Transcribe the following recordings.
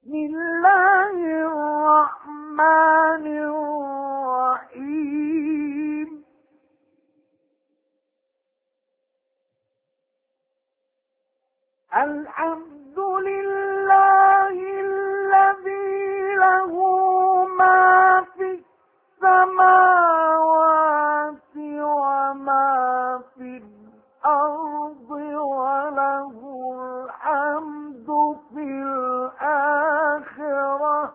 بسم الله الرحمن الرحيم الحمد لله الذي له ما في السماوات وما في الأرض وله الحمد في الآخرة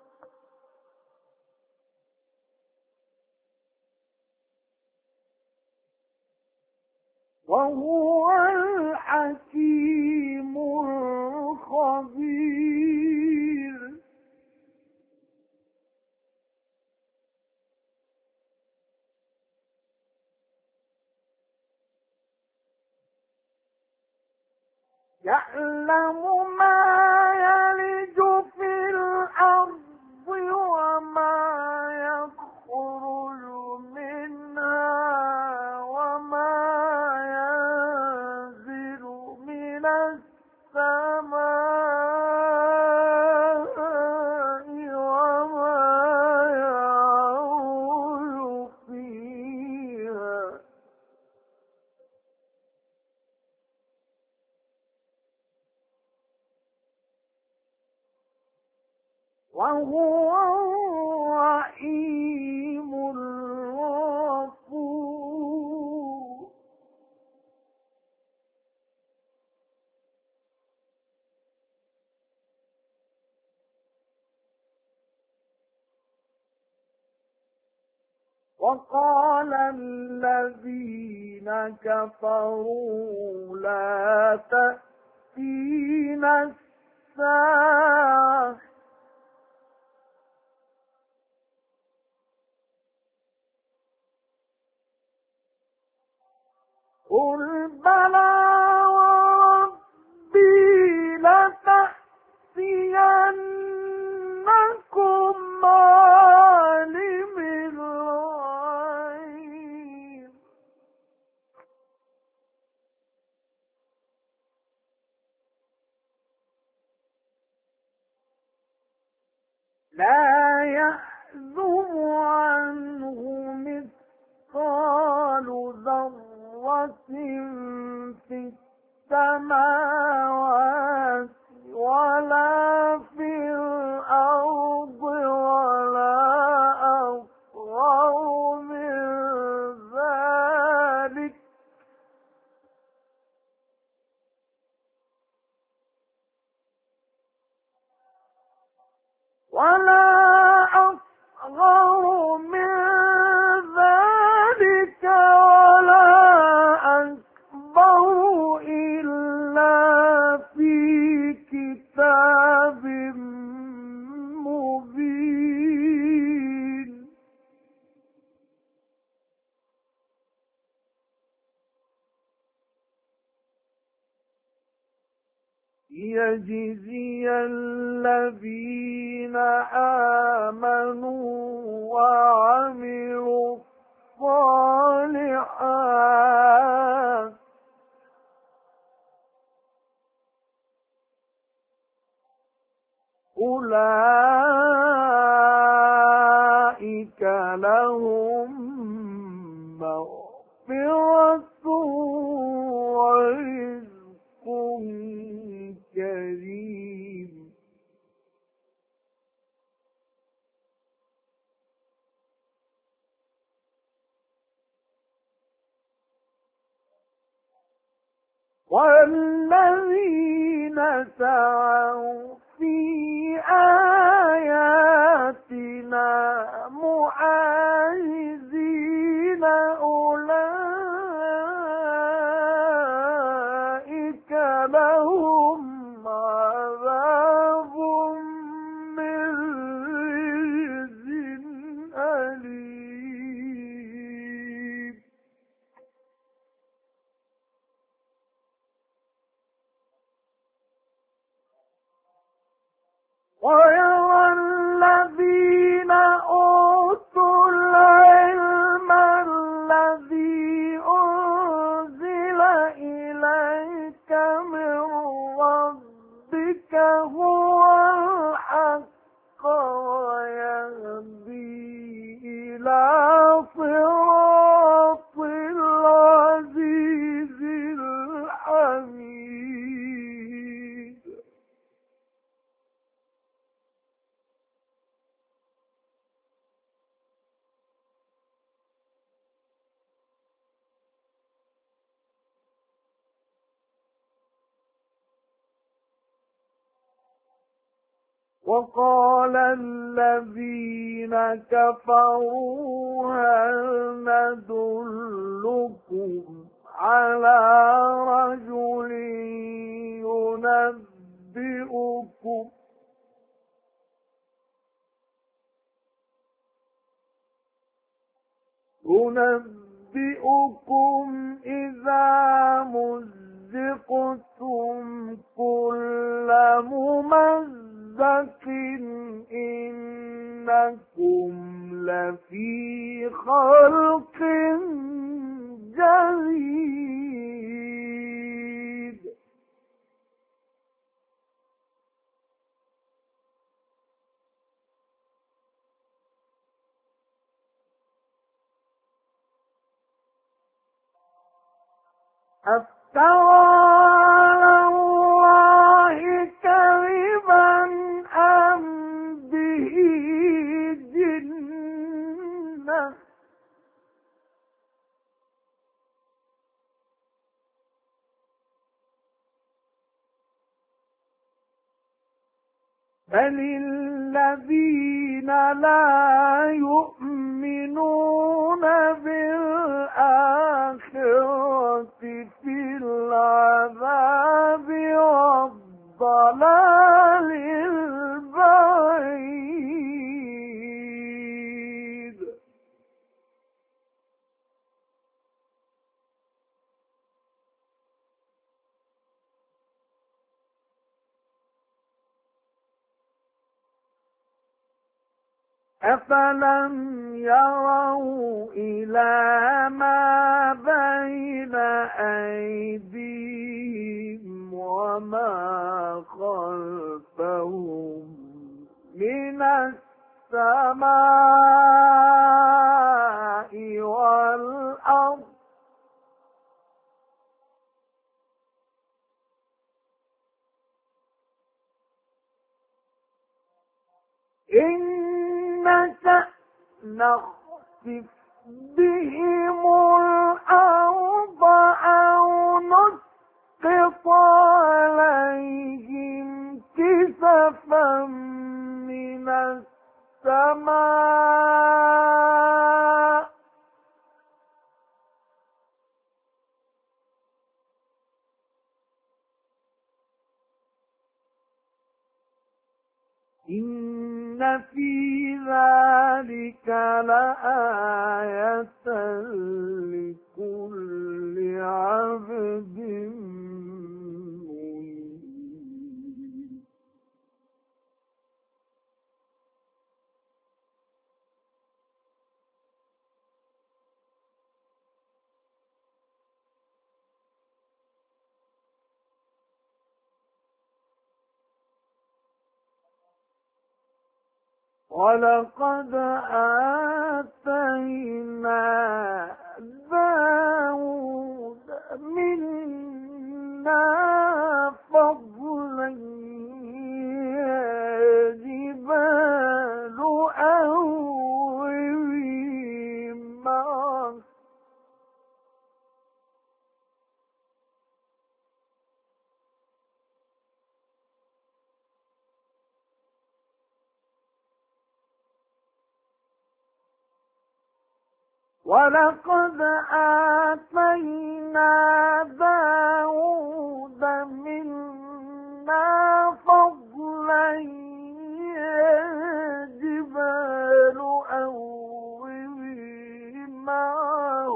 وهو الحكيم الخبير يعلم ما يلج في الأرض وما يخرج منها وما ينزل من السماء وما يعرج فيها وهو الرحيم الغفور وقال الذين كفروا لا تأتينا الساعة قل بلى وربي لتأتينكم عالم الغيب لا يحزب عنه مثقال ذرة في السماوات ولا في الأرض ولا أصغر من ذلك ولا أكبر إلا في كتاب مبين ليجزي الذين آمنوا وعملوا الصالحات أولئك لهم مغفرة ورزق كريم والذين سعوا في آياتنا معاجزين أولئك لهم عذاب من رجز أليم ويرى الذين أوتوا العلم الذي أنزل إليك من ربك هو الحق وقال الذين كفروا هل ندلكم على رجل ينبئكم إذا مزقتم كل ممزق إنكم لفي خلق جديد. أفترى على الله كذبا أم به جنة بل الذين لا يؤمنون بالآخرة في العذاب والضلال البعيد. أفلم يروا إلى ما بين أيديهم وما خلفهم من السماء والأرض إن نشأ نخسف بهم الأرض أو نسقط عليهم كسفا من السماء إن في ذلك لآية لكل عبد منيب. ولقد آتينا داود منا فضلا يا جبال أوبي معه ولقد آتينا داود منا فضلا يا جبال أوبي معه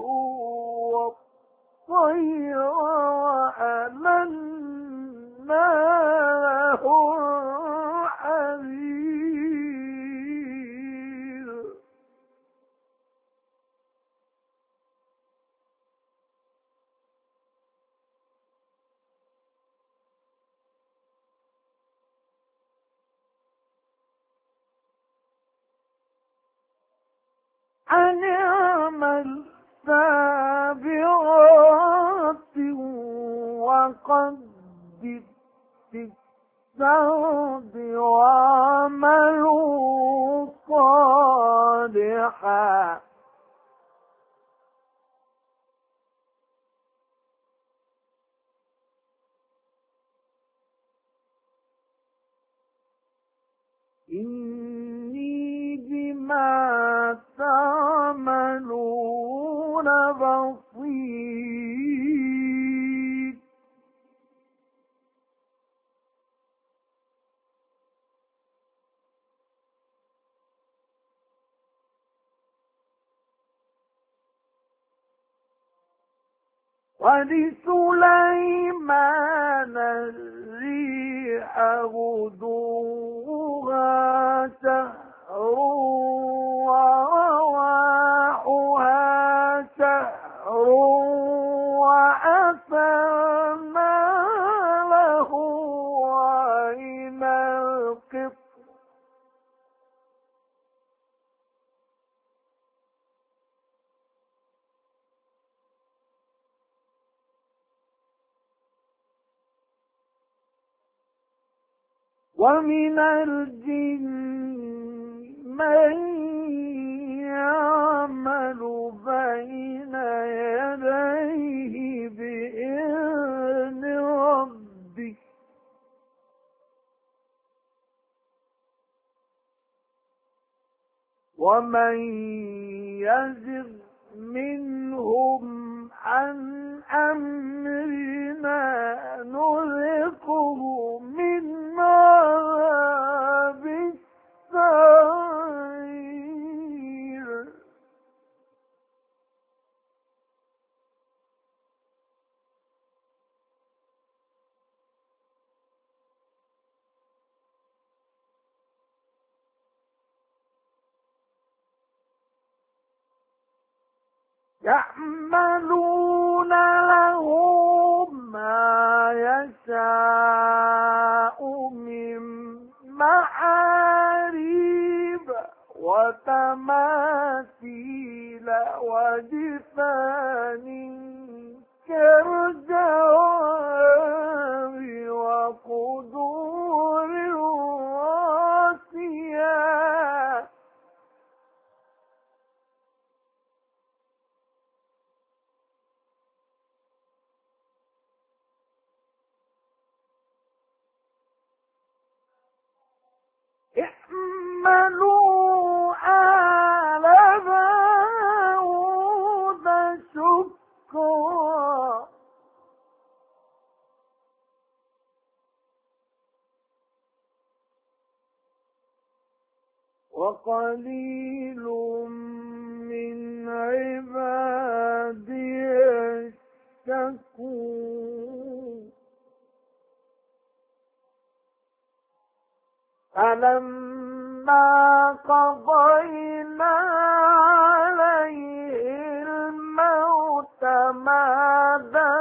والطير وألنا له الحديد أن اعمل سابغات وقدر في السرد وعملوا صالحا بصير ولسليمان الريح غدوها شهر ورواحها شهر وأسلنا له عين القطر ومن الجن من يعمل بين يديه بإذن ربه ومن يزغ منهم عن أمرنا نذقه من عذاب السعير يعملون له ما يشاء من محاريب وتماثيل وجفان كالجواب وقدور الراسيات اعملوا آل داود شكرا وقليل من عبادي الشكور فلما قضينا عليه الموت ما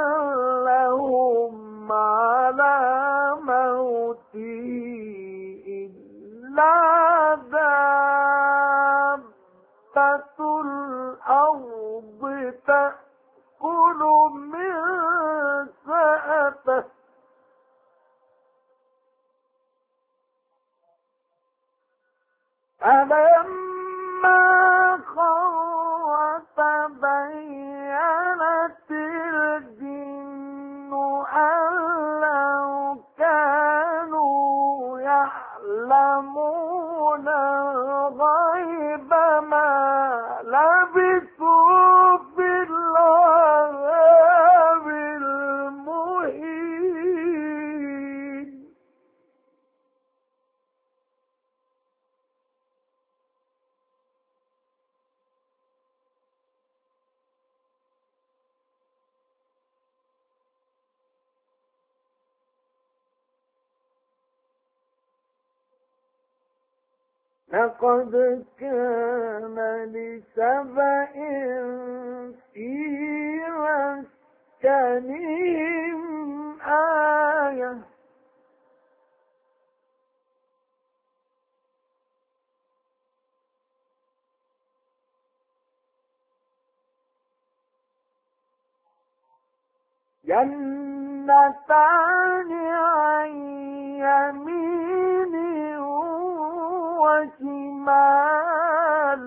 دلهم على موته إلا دابة الأرض تأكل من سأته فلما خر تبينت الجن أن لو كانوا يعلمون الغيب ما لبثوا في العذاب المهين لقد كان لسبإ في مسكنهم آية جنتان عن يمين وشمال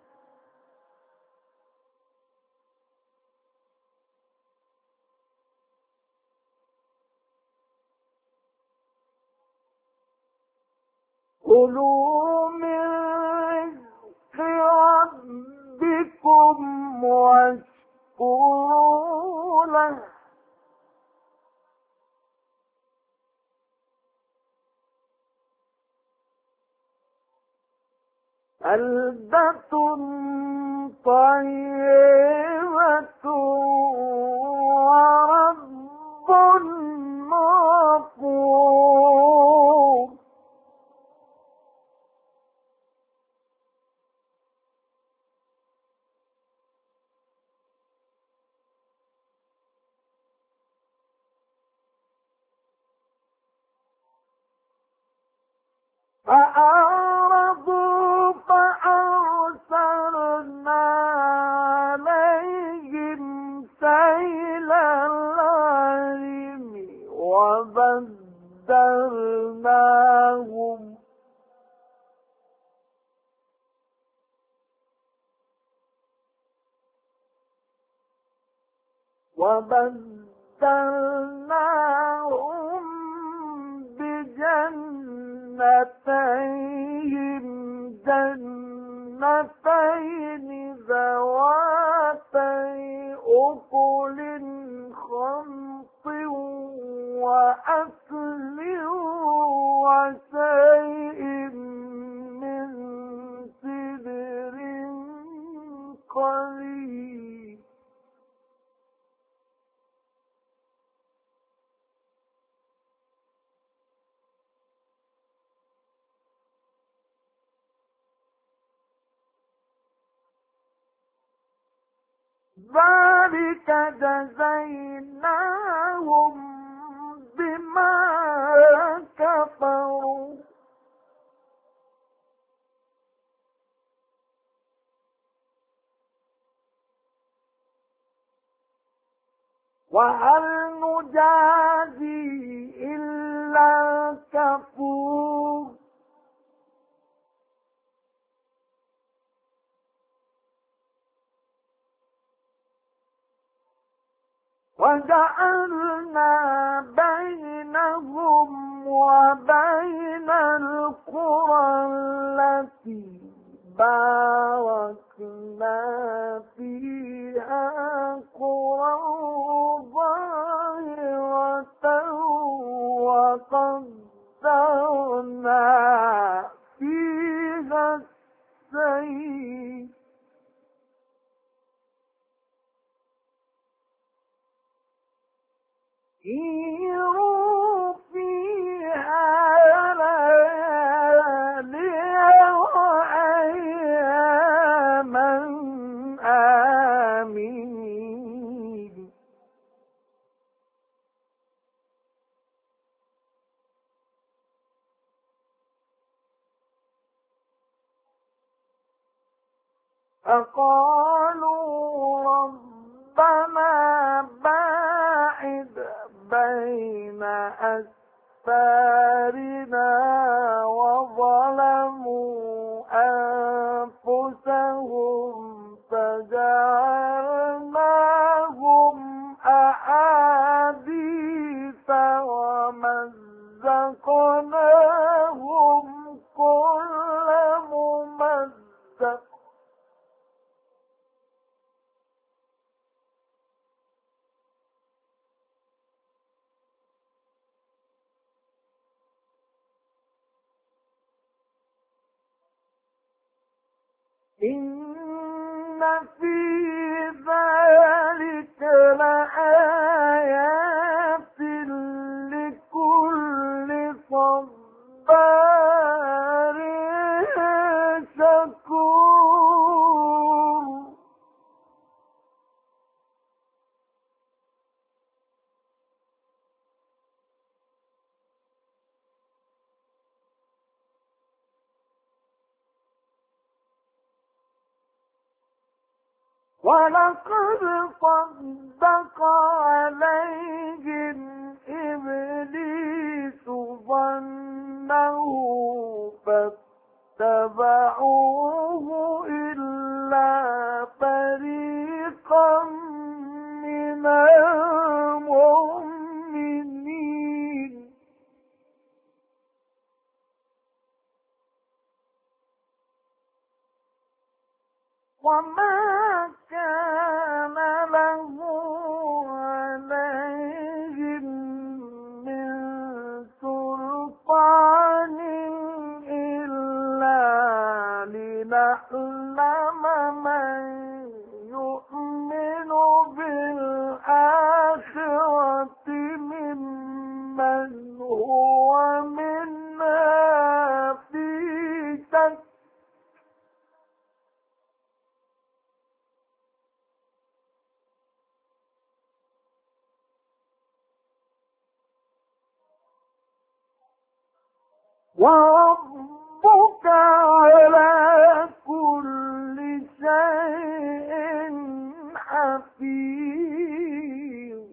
كلوا من رزق ربكم واشكروا فيشكروا له بلدة طيبة ورب غفور فأعرضوا فأرسلنا عليهم سيل العرم وبدلناهم بجنتين ذواتي أكل خمط وأكل وشيء من سدر قليل ذلك جزيناهم بما كفروا وهل نجازي إلا الكفور وجعلنا بينهم وبين القرى التي باركنا فيها قرى ظاهرة وقدرنا فيها السير سيروا فيها ليالي وأياما آمين فقالوا ربنا باعد بين أسفارنا وظلموا أنفسهم فجعلناهم أحاديث ومزقناهم كل ممزق إن في ذلك لآيات لكل صبار شكور ولقد صدق عليهم إبليس ظنه فاتبعوه إلا فريقا من المؤمنين وما كان له جهنم من يؤمن بالآخرة ممن هو منها في شك وربك على كل شيء حفيظ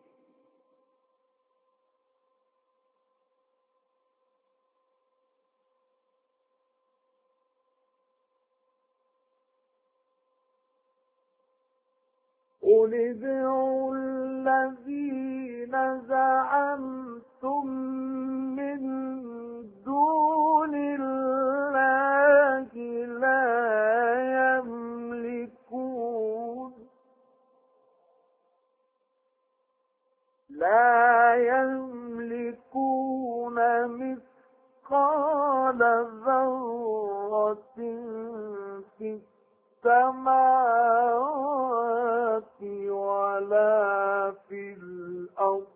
قل ادعوا الذين زعمتم من دون الله لا يملكون مثقال ذرة في السماوات ولا في الأرض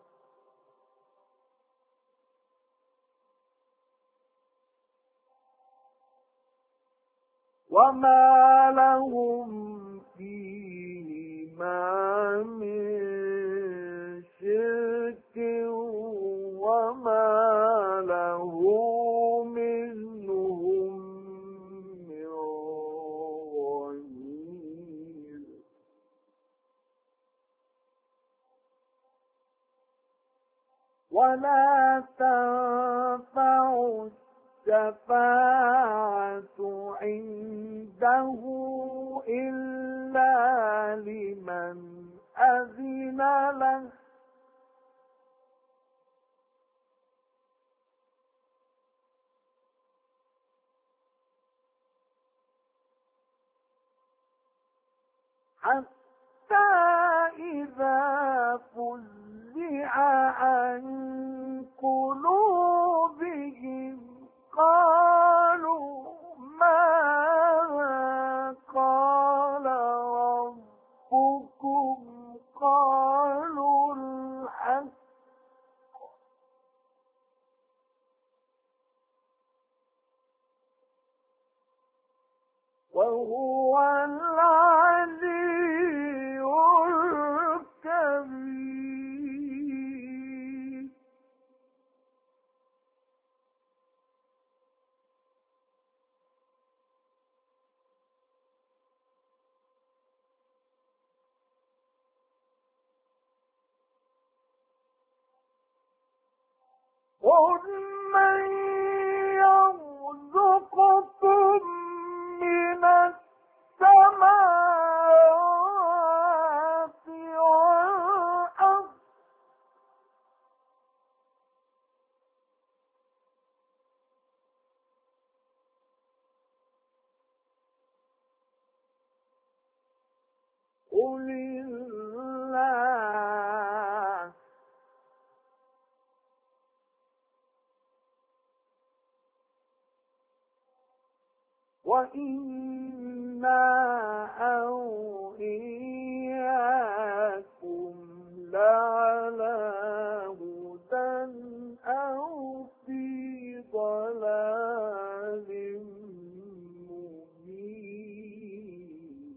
وما لهم فيهما من شرك وما له منهم من ظهير ولا تنفع الشفاعة عنده إلا لمن أذن له حتى إذا فزع عن قلوبهم قالوا ماذا قال ربكم قالوا الحق وهو العلي الكبير قل من يرزقكم من السماوات والأرض قل الله وإنا أو إياكم لعلى هدى أو في ضلال مبين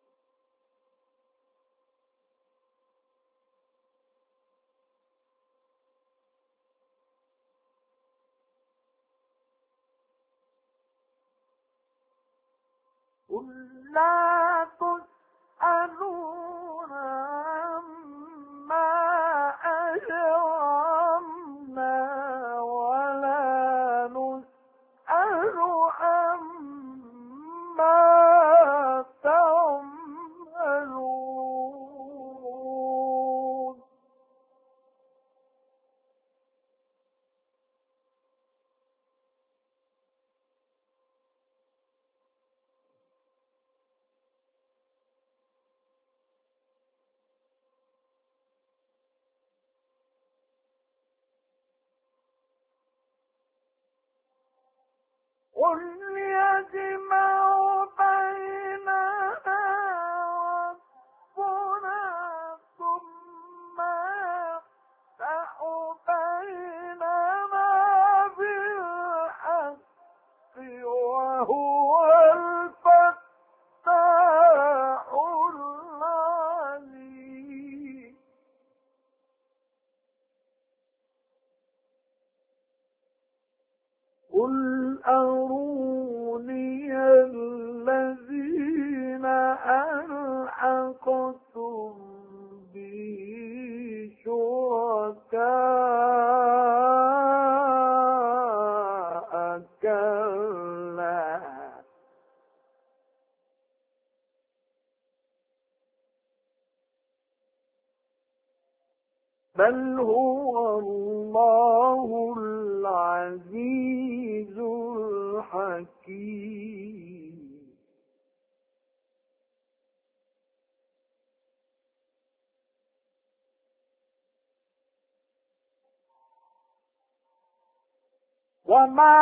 قل لا تسألون عما أجرمنا ولا نسأل عما تعملون قل يجمع قل أروني الذين ألحقتم به شركاء كلا بل هو الله العزيز الحكيم وما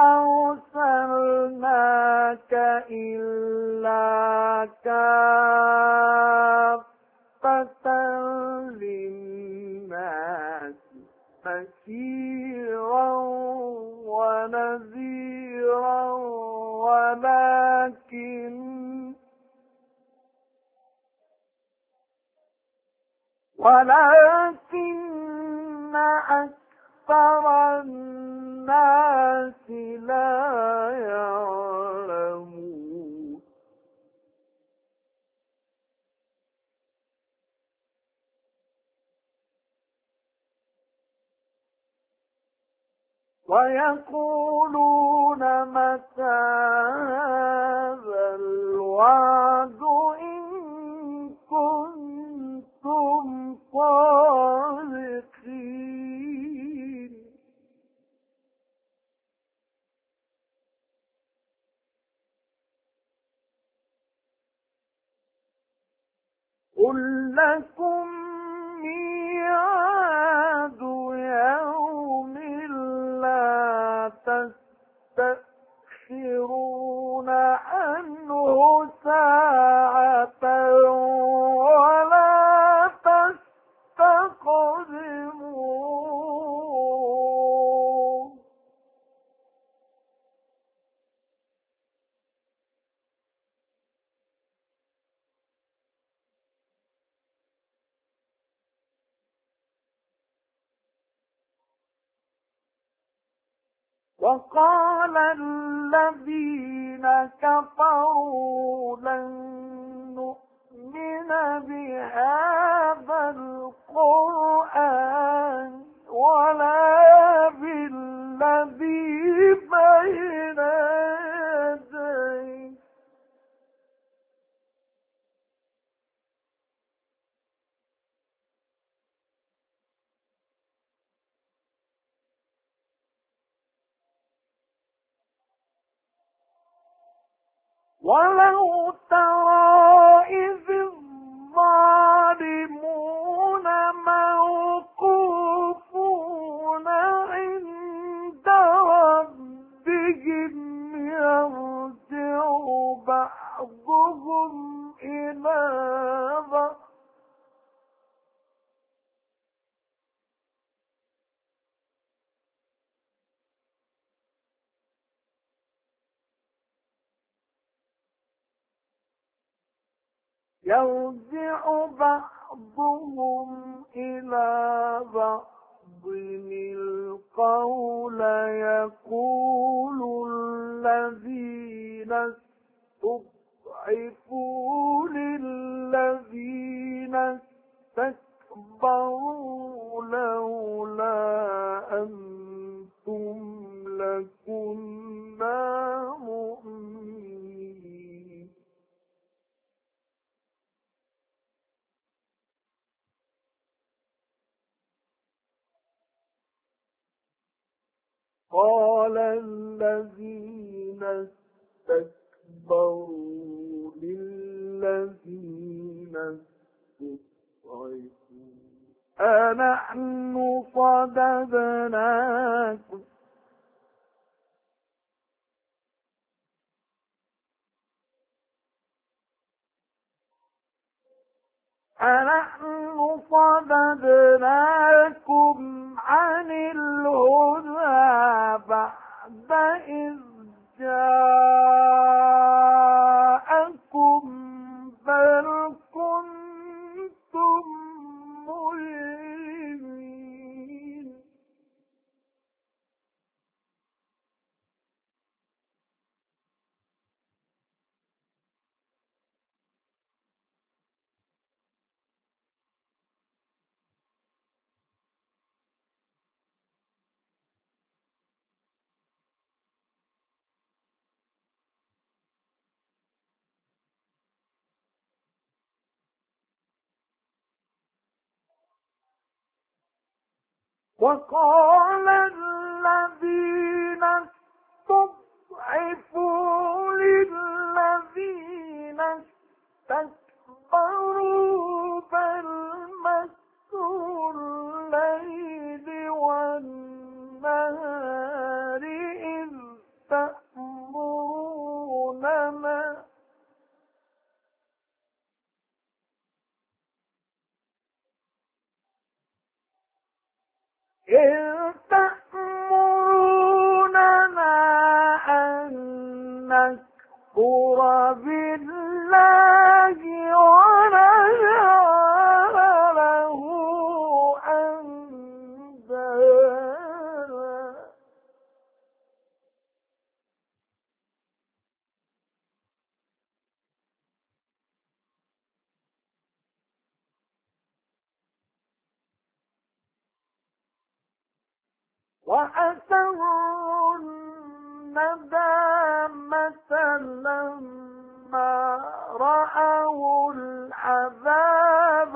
أرسلناك إلا كافة للناس بشيرا ونذيرا ولكن أكثر الناس لا يعلمون ويقولون متى هذا الوعد إن كنتم صادقين قل لكم ميعاد يوم لا تستأخرون عنه ساعة ولا تستقدمون وقال الذين كفروا لن نؤمن بهذا القرآن ولا بالذي بين يديه ولو ترى إذ الظالمون موقوفون عند ربهم يرجع بعضهم إلى بعض القول يقول الذين استضعفوا للذين استكبروا لولا أنتم لكنا مؤمنين قال الذين استكبروا للذين استضعفوا أنحن صددناكم عن الهدى بعد إذ جاءكم بل كنتم مجرمين وقال الذين استضعفوا للذين استكبروا بل مكروا الليل والنهار إذ تأمروننا أن نكفر بالله ونجعل له أندادا وأسروا الندامة لما رأوا العذاب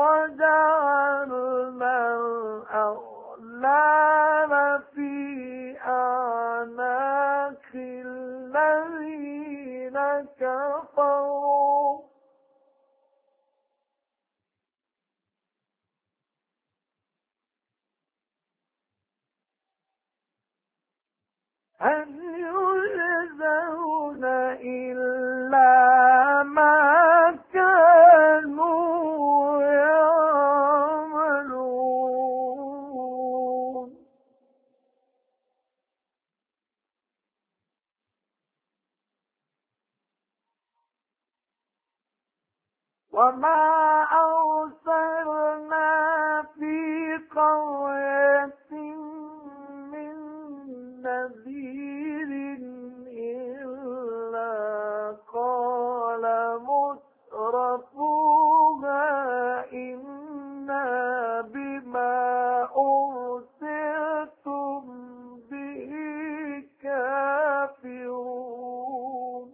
وجعلنا الأغلال في أعناق الذين كفروا هل يجزون إلا ما كانوا يعملون وما أرسلنا في قرية من نذير إلا قال مترفوها إنا بما أرسلتم به كافرون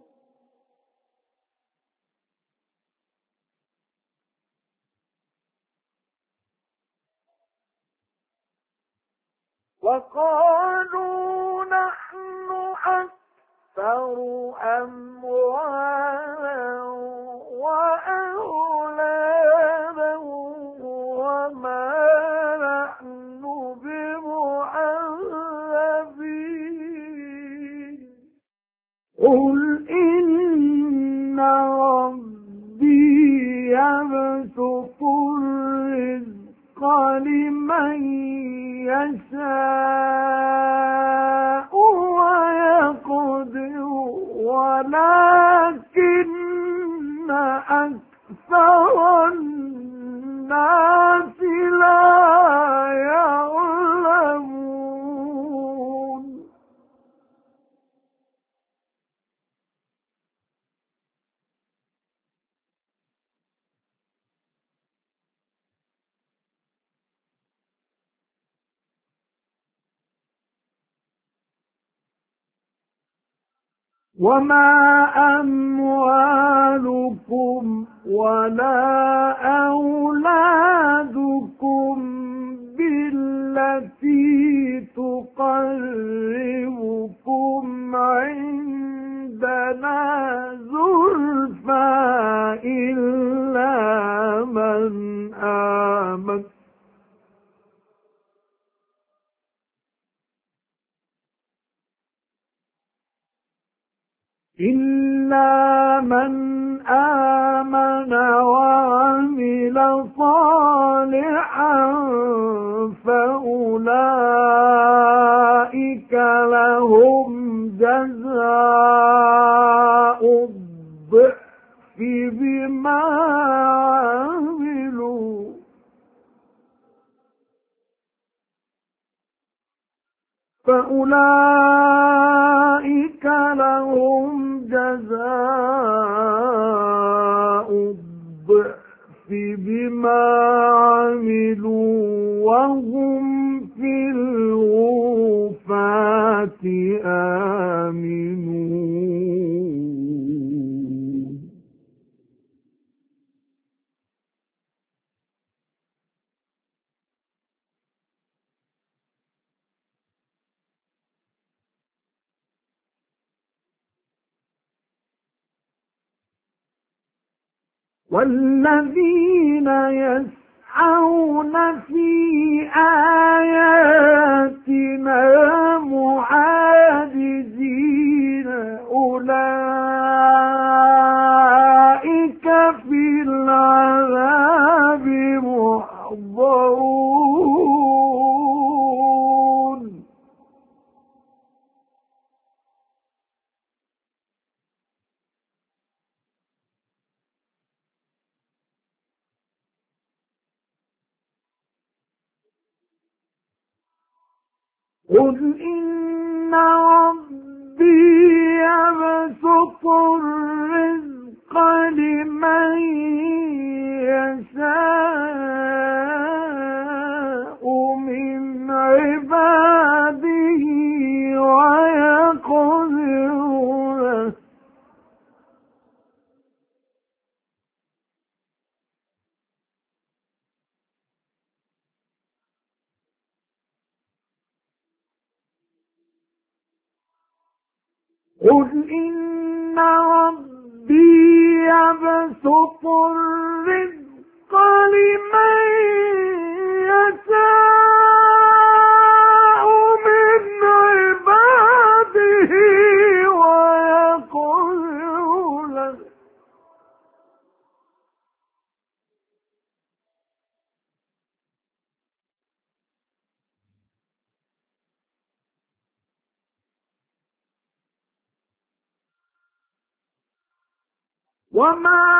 وقالوا نحن أكثر أموالا وأولادا وما نحن بمعذبين قل إن ربي يبسط الرزق لمن يشاء ويقدر ولكن أكثر الناس لا يعلمون وما أموالكم ولا أولادكم بالتي تقربكم عندنا زلفى إلا من آمن وعمل صالحا فأولئك لهم جزاء الضعف بما عملوا فأولئك لهم جزاء الضعف بما عملوا وهم في الغرفات آمنون والذين يسعون في آياتنا معاجزين أولئك في العذاب محضرون قل إن ربي يبسط الرزق لمن يشاء من عباده ويقدر له قل إن ربي يبسط الرزق لمن يشاء من عباده ويقدر له وما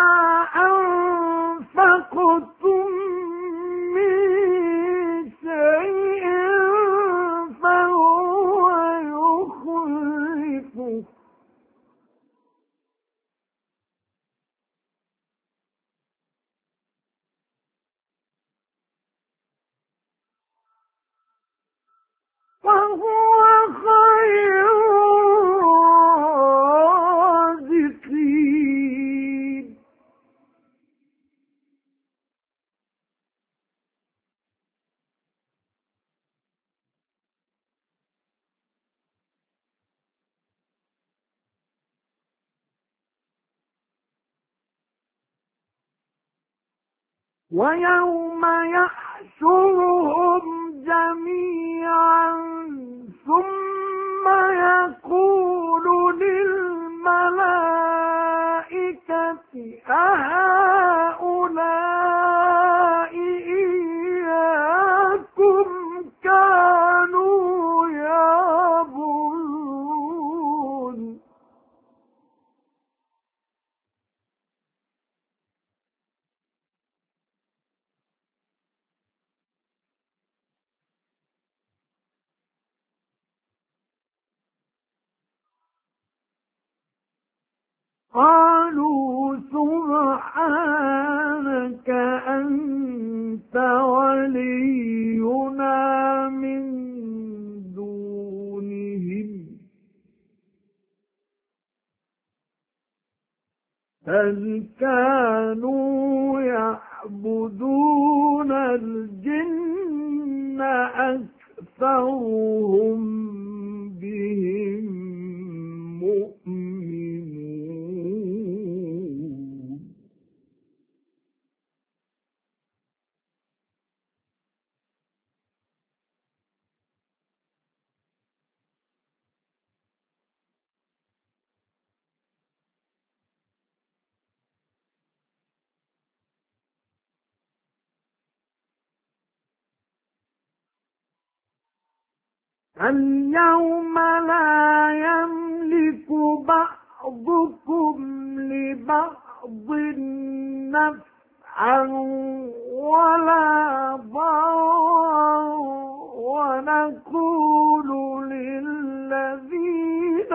أنفقتم من شيء فهو يخلفه وهو خير الرازقين ويوم يحشرهم جميعا ثم يقول للملائكة أهؤلاء إياكم كانوا يعبدون قالوا سبحانك أنت ولينا من دونهم بل كانوا يعبدون الجن أكثرهم بهم مؤمنون اليوم لا يملك بعضكم لبعض نفعا ولا ضرا ونقول للذين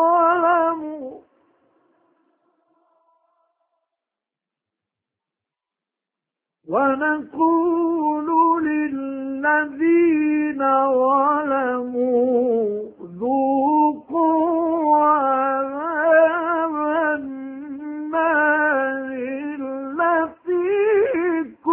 ظلموا ذوقوا عذاب النار التي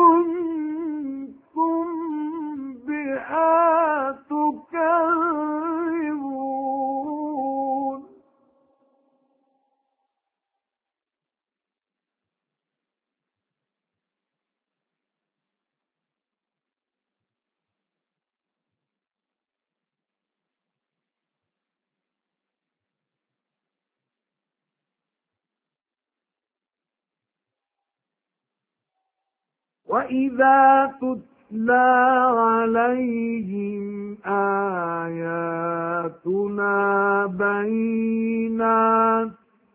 وإذا تتلى عليهم آياتنا بينات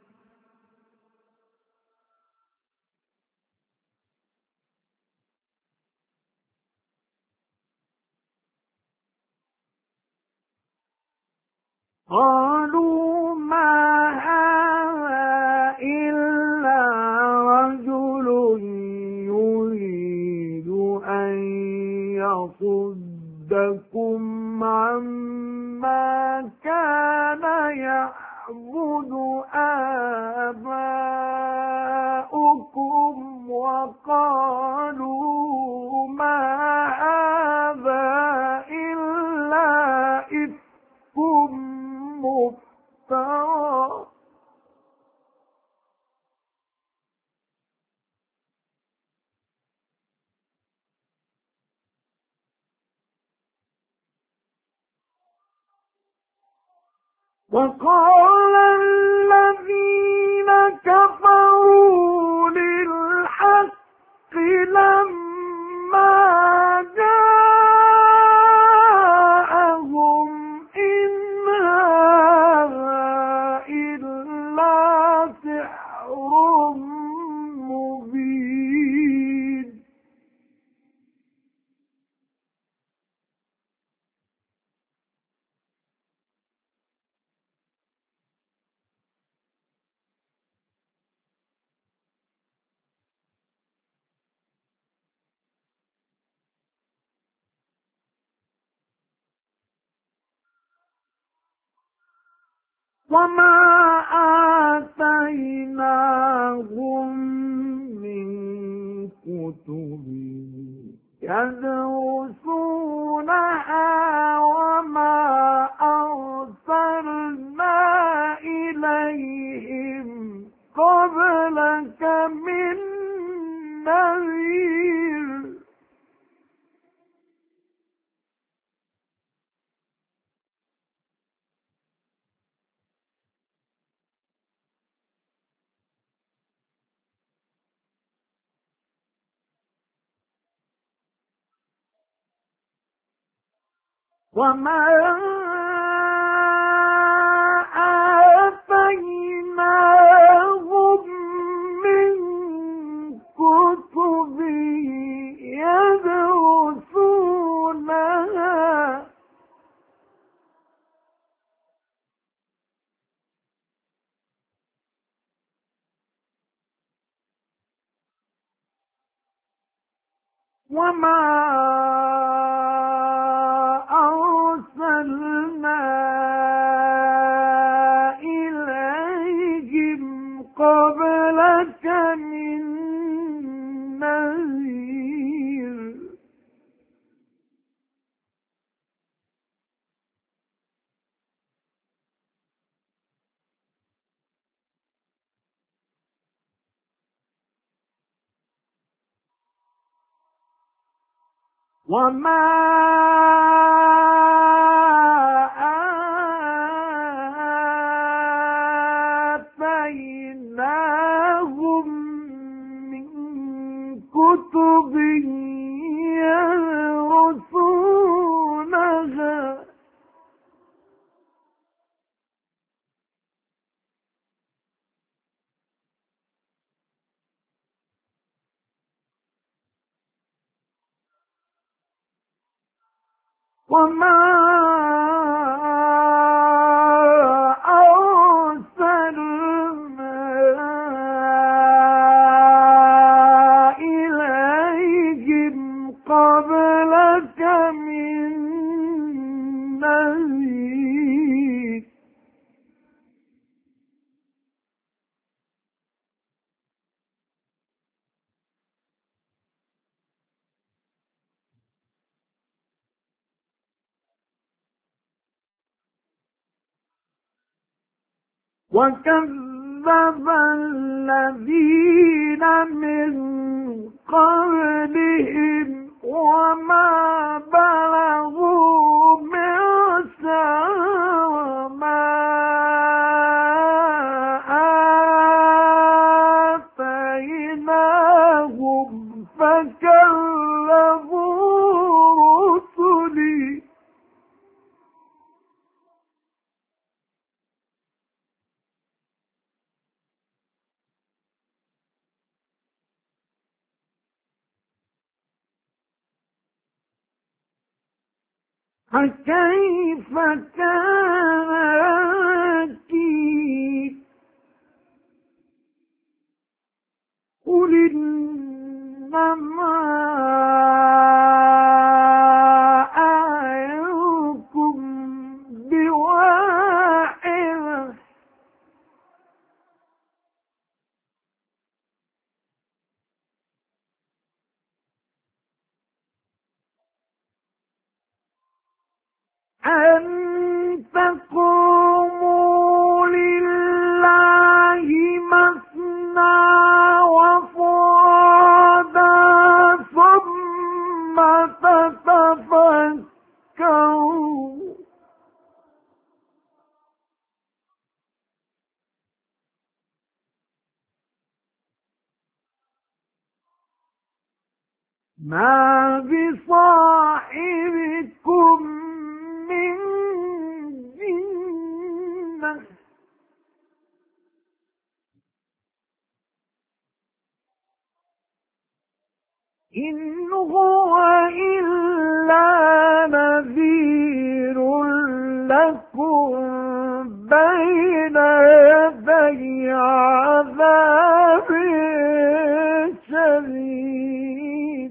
قالوا ما هذا إلا رجل يريد أن يصدكم عما كان يعبد آباؤكم وقالوا ما هذا إلا إفك مفترى وقال الذين كفروا للحق لما جاءهم إن هذا إلا سحر مبين وما آتيناهم من كتب يدرسونها وما أرسلنا إليهم قبلك من نذير وما آتيناهم من كتب يدرسونها وما أرسلنا إليهم قبلك من نذير وما آتيناهم من كتب يدرسونها وما أرسلنا إليهم قبلك من نذير وكذب الذين من قبلهم وما بلغوا معشار ما آتيناهم فكذبوا فكيف كان نكير قل إنما أعظكم بواحدة أن تقوموا لله مثنى وفرادا ثم تتفكروا ما بصاحبكم من جنة إن هو إلا نذير لكم بين يدي عذاب شديد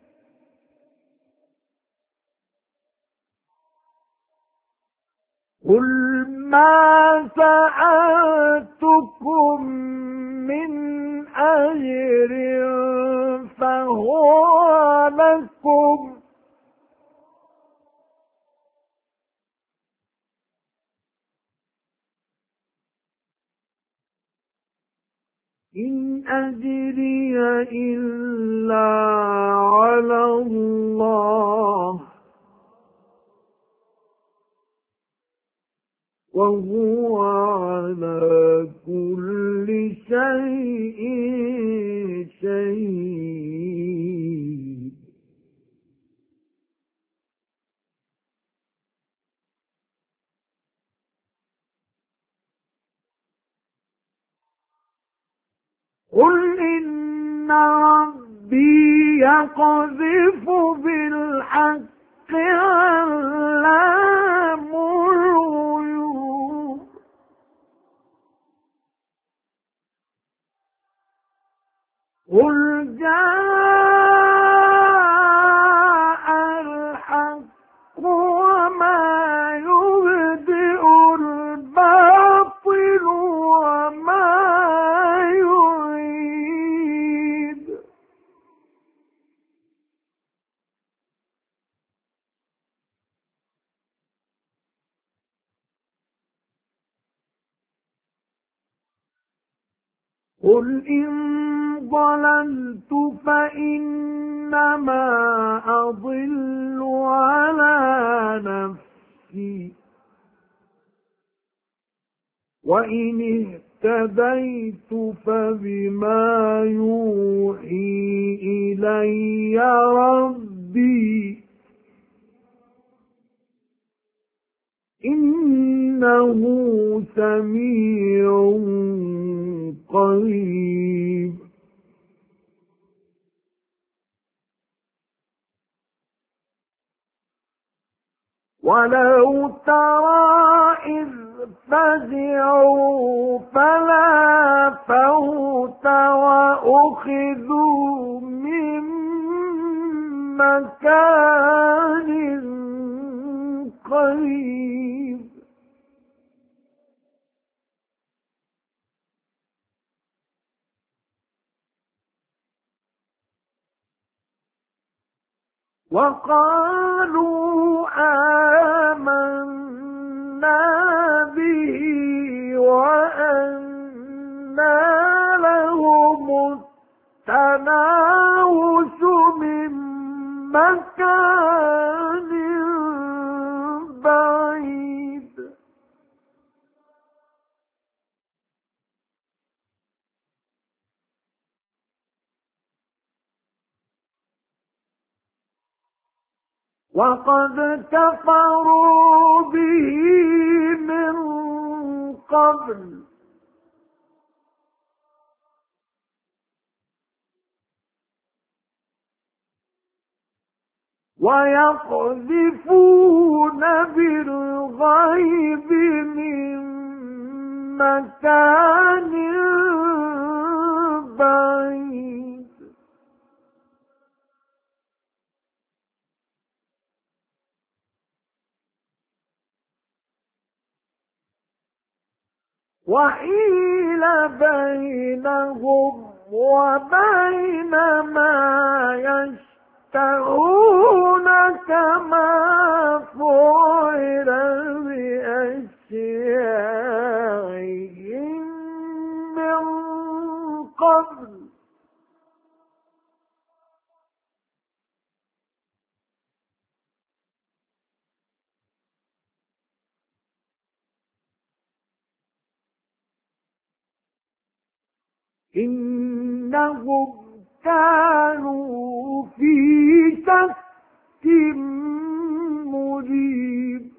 قل ما سألتكم من أجر فهو لكم إن أجري إلا على الله وهو على كل شيء شهيد قل إن ربي يقذف بالحق علام الغيوب قل جاء الحق وما يبدئ الباطل وما يعيد قل إن ضللت فإنما أضل على نفسي وإن اهتديت فبما يوحي إلي ربي إنه سميع قريب ولو ترى إذ فزعوا فلا فوت وأخذوا من مكان قريب وقالوا آمنا به وأنى لهم التناوش من مكان بعيد وقد كفروا به من قبل ويقذفون بالغيب من مكان بعيد وحيل بينهم وبين ما يشتهون كما فعل بأشياعهم من قبل إنهم كانوا في شك مريب